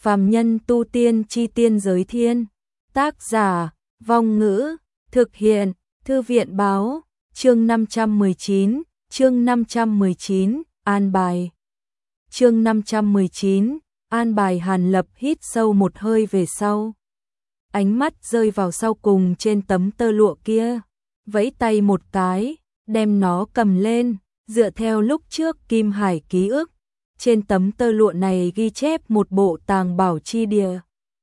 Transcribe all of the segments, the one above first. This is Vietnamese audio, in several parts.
Phàm nhân tu tiên chi tiên giới thiên. Tác giả, Vong Ngữ, thực hiện, Thư viện báo, chương 519, an bài. Chương 519, an bài. Hàn Lập hít sâu một hơi về sau. Ánh mắt rơi vào sau cùng trên tấm tơ lụa kia, vẫy tay một cái, đem nó cầm lên, dựa theo lúc trước Kim Hải ký ức. Trên tấm tơ lụa này ghi chép một bộ tàng bảo chi địa.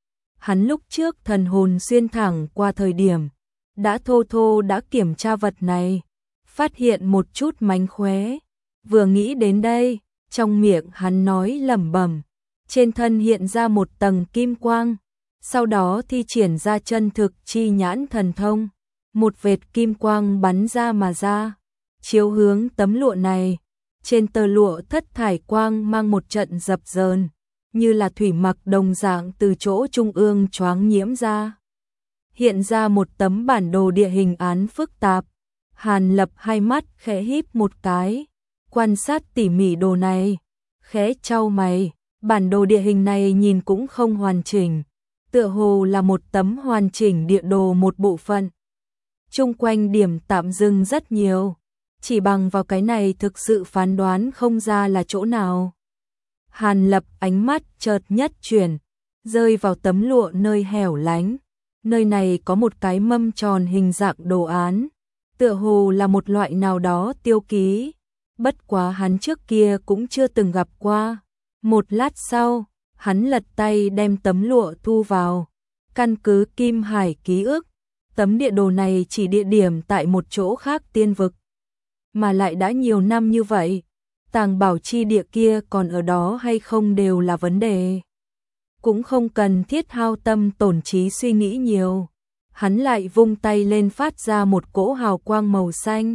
Hắn lúc trước thần hồn xuyên thẳng qua thời điểm, đã đã kiểm tra vật này, phát hiện một chút mánh khóe. Vừa nghĩ đến đây, trong miệng hắn nói lẩm bẩm, trên thân hiện ra một tầng kim quang, sau đó thi triển ra chân thực chi nhãn thần thông, một vệt kim quang bắn ra mà ra, chiếu hướng tấm lụa này. Trên tờ lụa thất thải quang mang một trận dập dờn, như là thủy mặc đồng dạng từ chỗ trung ương choáng nhiễm ra. Hiện ra một tấm bản đồ địa hình án phức tạp. Hàn Lập hai mắt khẽ híp một cái, quan sát tỉ mỉ đồ này, khẽ chau mày. Bản đồ địa hình này nhìn cũng không hoàn chỉnh, tựa hồ là một tấm hoàn chỉnh địa đồ một bộ phận. Chung quanh điểm tạm dừng rất nhiều, chỉ bằng vào cái này thực sự phán đoán không ra là chỗ nào. Hàn Lập ánh mắt chợt nhất chuyển, rơi vào tấm lụa nơi hẻo lánh. Nơi này có một cái mâm tròn hình dạng đồ án, tựa hồ là một loại nào đó tiêu ký, bất quá hắn trước kia cũng chưa từng gặp qua. Một lát sau, hắn lật tay đem tấm lụa thu vào. Căn cứ Kim Hải ký ức, tấm địa đồ này chỉ địa điểm tại một chỗ khác tiên vực, mà lại đã nhiều năm như vậy, tàng bảo chi địa kia còn ở đó hay không đều là vấn đề. Cũng không cần thiết hao tâm tổn trí suy nghĩ nhiều. Hắn lại vung tay lên phát ra một cỗ hào quang màu xanh,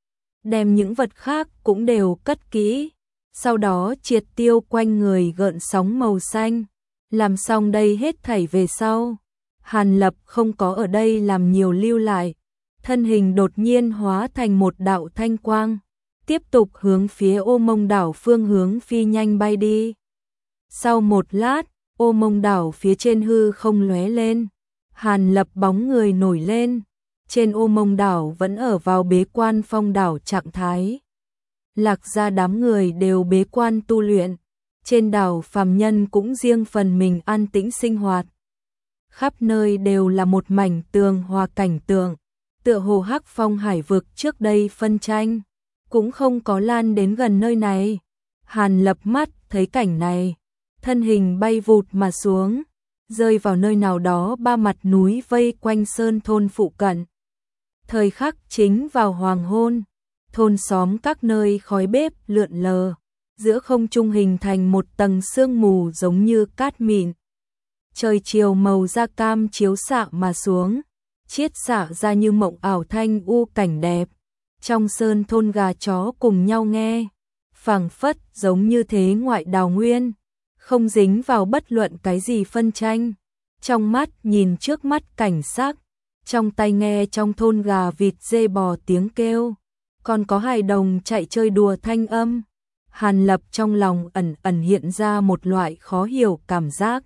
đem những vật khác cũng đều cất kỹ, sau đó triệt tiêu quanh người gợn sóng màu xanh. Làm xong đây hết thảy về sau, Hàn Lập không có ở đây làm nhiều lưu lại, thân hình đột nhiên hóa thành một đạo thanh quang, tiếp tục hướng phía Ô Mông đảo phương hướng phi nhanh bay đi. Sau một lát, Ô Mông đảo phía trên hư không lóe lên, Hàn Lập bóng người nổi lên, trên Ô Mông đảo vẫn ở vào bế quan phong đảo trạng thái. Lạc gia đám người đều bế quan tu luyện, trên đảo phàm nhân cũng riêng phần mình an tĩnh sinh hoạt. Khắp nơi đều là một mảnh tường hòa cảnh tượng, tựa hồ Hắc Phong hải vực trước đây phân tranh, cũng không có lan đến gần nơi này. Hàn Lập mắt thấy cảnh này, thân hình bay vụt mà xuống, rơi vào nơi nào đó ba mặt núi vây quanh sơn thôn phụ cận. Thời khắc chính vào hoàng hôn, thôn xóm các nơi khói bếp lượn lờ, giữa không trung hình thành một tầng sương mù giống như cát mịn. Trời chiều màu da cam chiếu xạ mà xuống, chiết xạ ra như mộng ảo thanh u cảnh đẹp. Trong sơn thôn gà chó cùng nhau nghe, phảng phất giống như thế ngoại đào nguyên, không dính vào bất luận cái gì phân tranh. Trong mắt nhìn trước mắt cảnh sắc, trong tai nghe trong thôn gà vịt dê bò tiếng kêu, còn có hài đồng chạy chơi đùa thanh âm. Hàn Lập trong lòng ẩn ẩn hiện ra một loại khó hiểu cảm giác,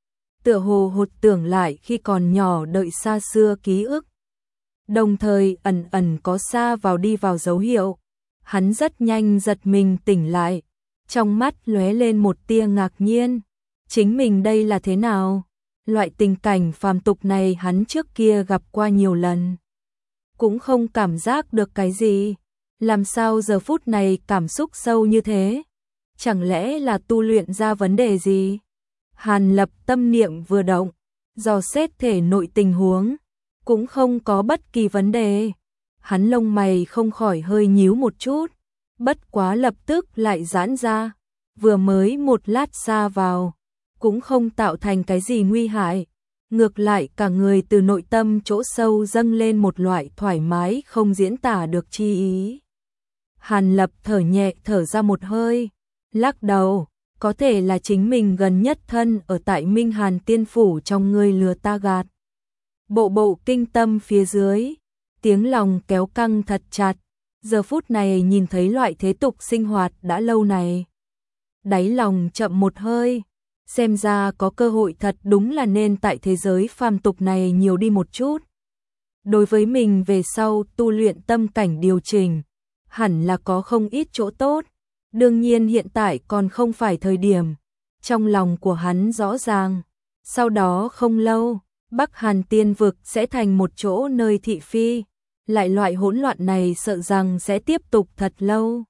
tựa hồ hụt tưởng lại khi còn nhỏ đợi xa xưa ký ức, đồng thời ẩn ẩn có xa vào đi vào dấu hiệu. Hắn rất nhanh giật mình tỉnh lại, trong mắt lóe lên một tia ngạc nhiên. Chính mình đây là thế nào? Loại tình cảnh phàm tục này hắn trước kia gặp qua nhiều lần, cũng không cảm giác được cái gì. Làm sao giờ phút này cảm xúc sâu như thế? Chẳng lẽ là tu luyện ra vấn đề gì? Hàn Lập tâm niệm vừa động, dò xét thể nội tình huống, cũng không có bất kỳ vấn đề. Hắn lông mày không khỏi hơi nhíu một chút, bất quá lập tức lại giãn ra, vừa mới một lát xa vào, cũng không tạo thành cái gì nguy hại. Ngược lại cả người từ nội tâm chỗ sâu dâng lên một loại thoải mái không diễn tả được chi ý. Hàn Lập thở nhẹ thở ra một hơi, lắc đầu, có thể là chính mình gần nhất thân ở tại Minh Hàn Tiên Phủ trong người lừa ta gạt. Bộ kinh tâm phía dưới, tiếng lòng kéo căng thật chặt, giờ phút này nhìn thấy loại thế tục sinh hoạt đã lâu này. Đáy lòng chậm một hơi, xem ra có cơ hội thật đúng là nên tại thế giới phàm tục này nhiều đi một chút. Đối với mình về sau tu luyện tâm cảnh điều chỉnh, hẳn là có không ít chỗ tốt. Đương nhiên hiện tại còn không phải thời điểm. Trong lòng của hắn rõ ràng, sau đó không lâu, Bắc Hàn Tiên vực sẽ thành một chỗ nơi thị phi, lại loại hỗn loạn này sợ rằng sẽ tiếp tục thật lâu.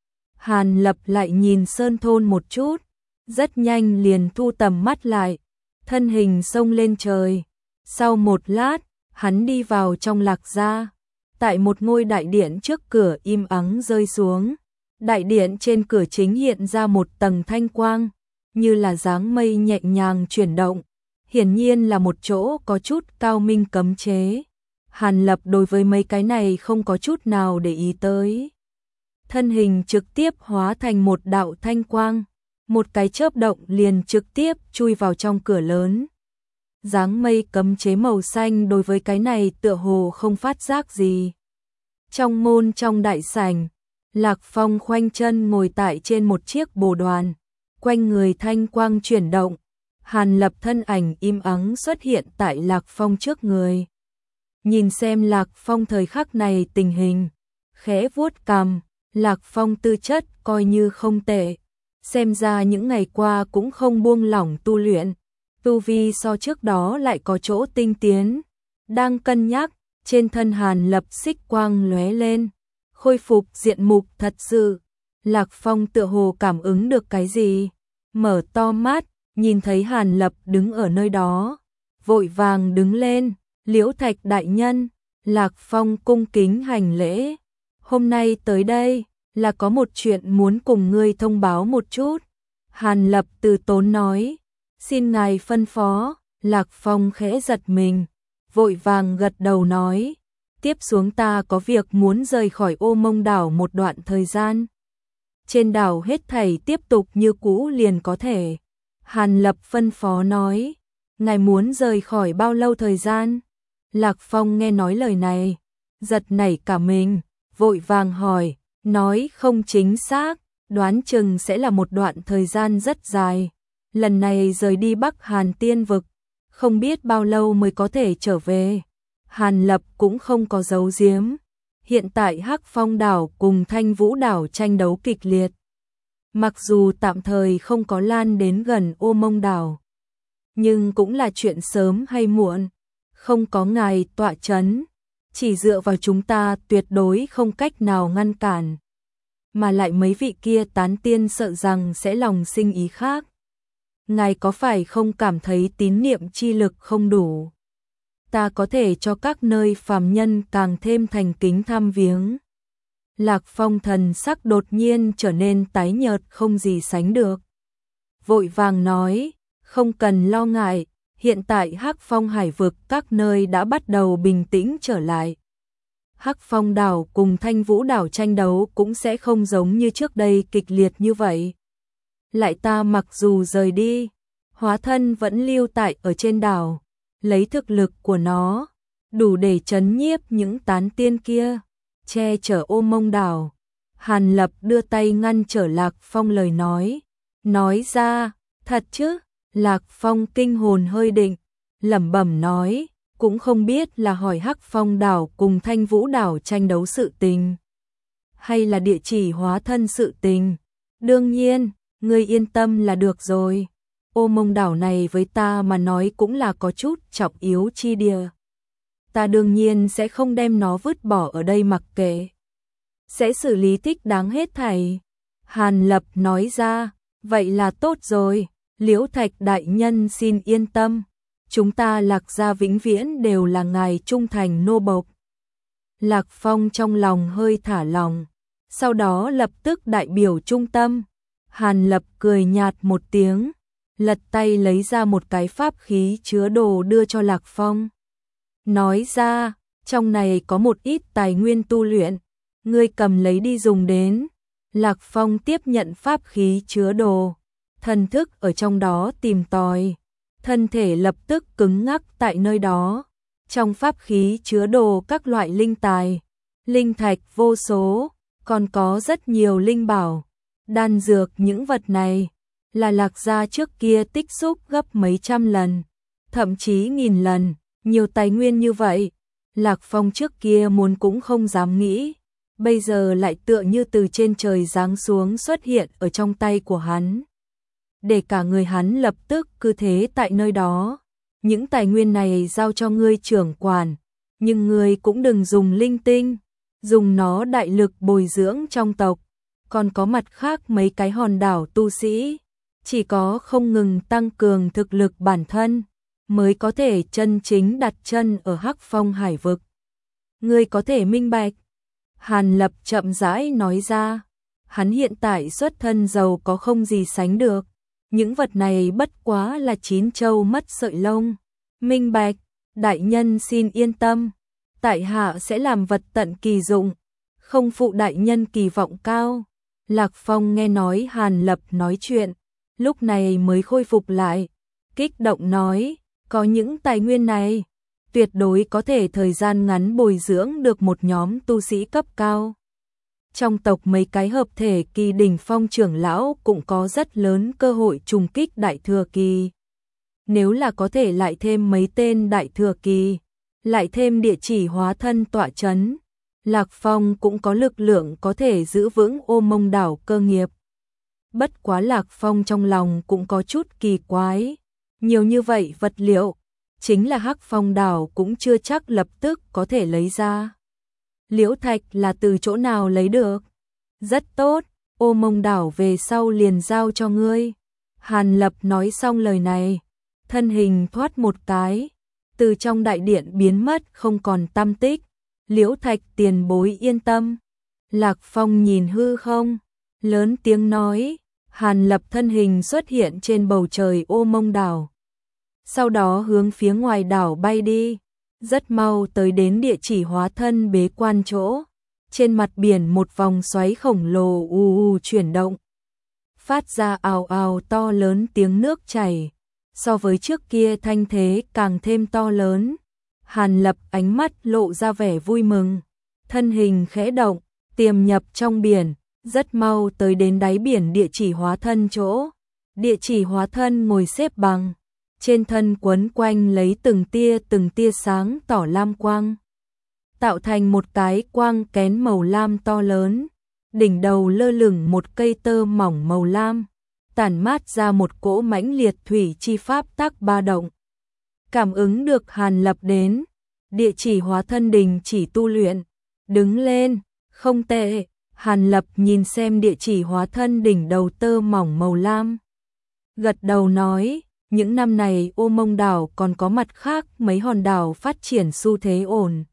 Hàn Lập lại nhìn Sơn Thôn một chút, rất nhanh liền thu tầm mắt lại, thân hình xông lên trời. Sau một lát, hắn đi vào trong Lạc gia, tại một ngôi đại điện trước cửa im ắng rơi xuống. Đại điện trên cửa chính hiện ra một tầng thanh quang, như là dáng mây nhẹ nhàng chuyển động, hiển nhiên là một chỗ có chút cao minh cấm chế. Hàn Lập đối với mấy cái này không có chút nào để ý tới. Thân hình trực tiếp hóa thành một đạo thanh quang, một cái chớp động liền trực tiếp chui vào trong cửa lớn. Dáng mây cấm chế màu xanh đối với cái này tựa hồ không phát giác gì. Trong môn trong đại sảnh, Lạc Phong khoanh chân ngồi tại trên một chiếc bồ đoàn, quanh người thanh quang chuyển động. Hàn Lập thân ảnh im ắng xuất hiện tại Lạc Phong trước người. Nhìn xem Lạc Phong thời khắc này tình hình, khẽ vuốt cằm, Lạc Phong tư chất coi như không tệ, xem ra những ngày qua cũng không buông lỏng tu luyện, tu vi so trước đó lại có chỗ tinh tiến. Đang cân nhắc, trên thân Hàn Lập xích quang lóe lên, khôi phục diện mục thật sự. Lạc Phong tựa hồ cảm ứng được cái gì, mở to mắt, nhìn thấy Hàn Lập đứng ở nơi đó, vội vàng đứng lên. Liễu Thạch đại nhân. Lạc Phong cung kính hành lễ. Hôm nay tới đây là có một chuyện muốn cùng ngươi thông báo một chút. Hàn Lập từ tốn nói. Xin ngài phân phó. Lạc Phong khẽ giật mình, vội vàng gật đầu nói. Tiếp xuống ta có việc muốn rời khỏi Ô Mông đảo một đoạn thời gian. Trên đảo hết thảy tiếp tục như cũ liền có thể. Hàn Lập phân phó nói. Ngài muốn rời khỏi bao lâu thời gian? Lạc Phong nghe nói lời này, giật nảy cả mình, vội vàng hỏi, nói không chính xác, đoán chừng sẽ là một đoạn thời gian rất dài. Lần này rời đi Bắc Hàn Tiên vực, không biết bao lâu mới có thể trở về. Hàn Lập cũng không có giấu giếm. Hiện tại Hắc Phong đảo cùng Thanh Vũ đảo tranh đấu kịch liệt. Mặc dù tạm thời không có lan đến gần Ô Mông đảo, nhưng cũng là chuyện sớm hay muộn. Không có ngài tọa chấn, chỉ dựa vào chúng ta tuyệt đối không cách nào ngăn cản. Mà lại mấy vị kia tán tiên sợ rằng sẽ lòng sinh ý khác. Ngài có phải không cảm thấy tín niệm chi lực không đủ? Ta có thể cho các nơi phàm nhân càng thêm thành kính tham viếng. Lạc Phong thần sắc đột nhiên trở nên tái nhợt không gì sánh được. Vội vàng nói, không cần lo ngại. Hiện tại Hắc Phong hải vực các nơi đã bắt đầu bình tĩnh trở lại. Hắc Phong đảo cùng Thanh Vũ đảo tranh đấu cũng sẽ không giống như trước đây kịch liệt như vậy. Lại ta mặc dù rời đi, hóa thân vẫn lưu tại ở trên đảo, lấy thực lực của nó, đủ để trấn nhiếp những tán tiên kia, che chở Ô Mông đảo. Hàn Lập đưa tay ngăn trở Lạc Phong lời nói ra, thật chứ? Lạc Phong kinh hồn hơi định, lẩm bẩm nói, cũng không biết là hỏi Hắc Phong đảo cùng Thanh Vũ đảo tranh đấu sự tình, hay là địa chỉ hóa thân sự tình. Đương nhiên, ngươi yên tâm là được rồi. Ô Mông đảo này với ta mà nói cũng là có chút trọng yếu chi địa. Ta đương nhiên sẽ không đem nó vứt bỏ ở đây mặc kệ. Sẽ xử lý thích đáng hết thảy. Hàn Lập nói ra, vậy là tốt rồi. Liễu Thạch đại nhân xin yên tâm, chúng ta Lạc gia vĩnh viễn đều là ngài trung thành nô bộc. Lạc Phong trong lòng hơi thả lòng, sau đó lập tức đại biểu trung tâm. Hàn Lập cười nhạt một tiếng, lật tay lấy ra một cái pháp khí chứa đồ đưa cho Lạc Phong. Nói ra, trong này có một ít tài nguyên tu luyện, ngươi cầm lấy đi dùng đến. Lạc Phong tiếp nhận pháp khí chứa đồ, thần thức ở trong đó tìm tòi, thân thể lập tức cứng ngắc tại nơi đó. Trong pháp khí chứa đồ các loại linh tài, linh thạch vô số, còn có rất nhiều linh bảo, đan dược những vật này. là Lạc gia trước kia tích xúc gấp mấy trăm lần, thậm chí nghìn lần, nhiều tài nguyên như vậy, Lạc Phong trước kia muốn cũng không dám nghĩ, bây giờ lại tựa như từ trên trời giáng xuống xuất hiện ở trong tay của hắn. Để cả người hắn lập tức cứ thế tại nơi đó, những tài nguyên này giao cho ngươi trưởng quản, nhưng ngươi cũng đừng dùng linh tinh, dùng nó đại lực bồi dưỡng trong tộc, còn có mặt khác mấy cái hòn đảo tu sĩ, chỉ có không ngừng tăng cường thực lực bản thân, mới có thể chân chính đặt chân ở Hắc Phong hải vực. Ngươi có thể minh bạch. Hàn Lập chậm rãi nói ra, hắn hiện tại xuất thân giàu có không gì sánh được, những vật này bất quá là chín châu mất sợi lông. Minh bạch, đại nhân xin yên tâm, tại hạ sẽ làm vật tận kỳ dụng, không phụ đại nhân kỳ vọng cao. Lạc Phong nghe nói Hàn Lập nói chuyện, lúc này mới khôi phục lại, kích động nói, có những tài nguyên này, tuyệt đối có thể thời gian ngắn bồi dưỡng được một nhóm tu sĩ cấp cao. Trong tộc mấy cái hợp thể kỳ đỉnh phong trưởng lão cũng có rất lớn cơ hội trùng kích đại thừa kỳ. Nếu là có thể lại thêm mấy tên đại thừa kỳ, lại thêm địa chỉ hóa thân tọa chấn, Lạc Phong cũng có lực lượng có thể giữ vững Ô Mông đảo cơ nghiệp. Bất quá Lạc Phong trong lòng cũng có chút kỳ quái, nhiều như vậy vật liệu, chính là Hắc Phong đảo cũng chưa chắc lập tức có thể lấy ra. Liễu thạch là từ chỗ nào lấy được? Rất tốt, Ô Mông đảo về sau liền giao cho ngươi. Hàn Lập nói xong lời này, thân hình thoát một cái, từ trong đại điện biến mất không còn tăm tích. Liễu thạch tiền bối yên tâm. Lạc Phong nhìn hư không, lớn tiếng nói, Hàn Lập thân hình xuất hiện trên bầu trời Ô Mông đảo. Sau đó hướng phía ngoài đảo bay đi, rất mau tới đến địa chỉ hóa thân bế quan chỗ. Trên mặt biển một vòng xoáy khổng lồ chuyển động, phát ra ào ào to lớn tiếng nước chảy, so với trước kia thanh thế càng thêm to lớn. Hàn Lập ánh mắt lộ ra vẻ vui mừng, thân hình khẽ động, tiềm nhập trong biển, rất mau tới đến đáy biển địa chỉ hóa thân chỗ. Địa chỉ hóa thân ngồi xếp bằng, trên thân quấn quanh lấy từng tia sáng tỏ lam quang, tạo thành một cái quang kén màu lam to lớn, đỉnh đầu lơ lửng một cây tơ mỏng màu lam, tản mát ra một cỗ mãnh liệt thủy chi pháp tác ba động. Cảm ứng được Hàn Lập đến, địa chỉ hóa thân đình chỉ tu luyện, đứng lên, không tệ. Hàn Lập nhìn xem địa chỉ hóa thân đỉnh đầu tơ mỏng màu lam, gật đầu nói, những năm này Ô Mông đảo còn có mặt khác mấy hòn đảo phát triển xu thế ổn.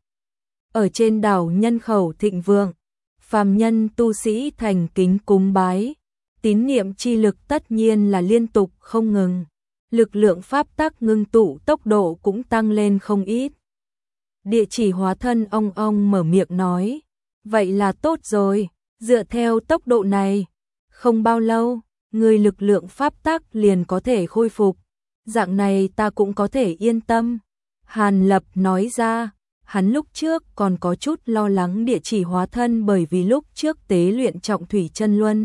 Ở trên đảo nhân khẩu thịnh vượng, phàm nhân tu sĩ thành kính cúng bái, tín niệm chi lực tất nhiên là liên tục không ngừng, lực lượng pháp tắc ngưng tụ tốc độ cũng tăng lên không ít. Địa chỉ hóa thân ong mở miệng nói, vậy là tốt rồi, dựa theo tốc độ này, không bao lâu, người lực lượng pháp tắc liền có thể khôi phục, dạng này ta cũng có thể yên tâm. Hàn Lập nói ra, hắn lúc trước còn có chút lo lắng địa chỉ hóa thân bởi vì lúc trước tế luyện trọng thủy chân luân,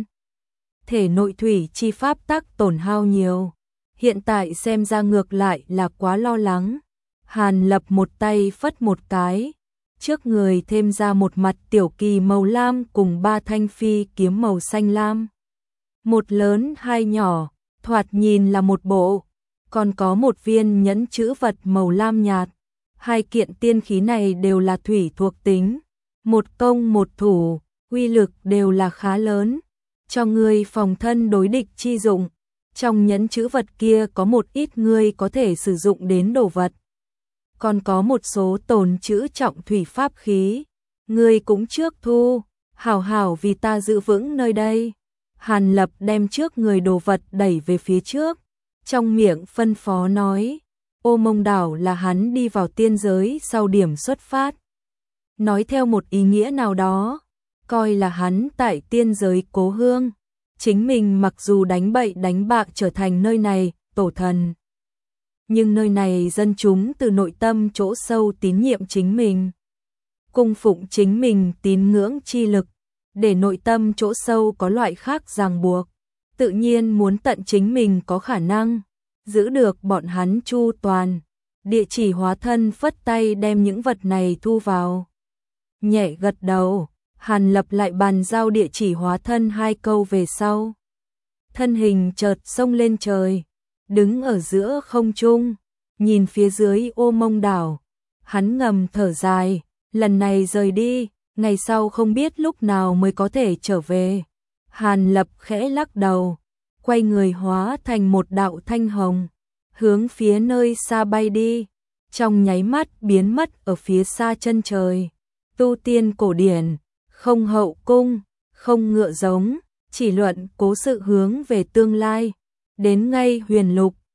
thể nội thủy chi pháp tắc tổn hao nhiều, hiện tại xem ra ngược lại là quá lo lắng. Hàn Lập một tay phất một cái, trước người thêm ra một mặt tiểu kỳ màu lam cùng 3 thanh phi kiếm màu xanh lam. Một lớn hai nhỏ, thoạt nhìn là một bộ, còn có một viên nhẫn chữ vật màu lam nhạt. Hai kiện tiên khí này đều là thủy thuộc tính, một công một thủ, uy lực đều là khá lớn, cho ngươi phòng thân đối địch chi dụng. Trong nhẫn chữ vật kia có một ít ngươi có thể sử dụng đến đồ vật, còn có một số tồn trữ trọng thủy pháp khí, ngươi cũng trước thu, hảo hảo vì ta giữ vững nơi đây. Hàn Lập đem trước người đồ vật đẩy về phía trước, trong miệng phân phó nói, Ô Mông đảo là hắn đi vào tiên giới sau điểm xuất phát. Nói theo một ý nghĩa nào đó, coi là hắn tại tiên giới cố hương, chính mình mặc dù đánh bậy đánh bạ trở thành nơi này tổ thần, nhưng nơi này dân chúng từ nội tâm chỗ sâu tín nhiệm chính mình, cung phụng chính mình tín ngưỡng chi lực, để nội tâm chỗ sâu có loại khác ràng buộc, tự nhiên muốn tận chính mình có khả năng giữ được bọn hắn chu toàn. Địa chỉ hóa thân phất tay đem những vật này thu vào. Nhẹ gật đầu, Hàn Lập lại bàn giao địa chỉ hóa thân 2 câu về sau. Thân hình chợt xông lên trời, đứng ở giữa không trung, nhìn phía dưới Ô Mông đảo. Hắn ngầm thở dài, lần này rời đi, ngày sau không biết lúc nào mới có thể trở về. Hàn Lập khẽ lắc đầu, quay người hóa thành một đạo thanh hồng, hướng phía nơi xa bay đi, trong nháy mắt biến mất ở phía xa chân trời. Tu tiên cổ điển, không hậu cung, không ngựa giống, chỉ luận cố sự hướng về tương lai. Đến ngay huyền lục,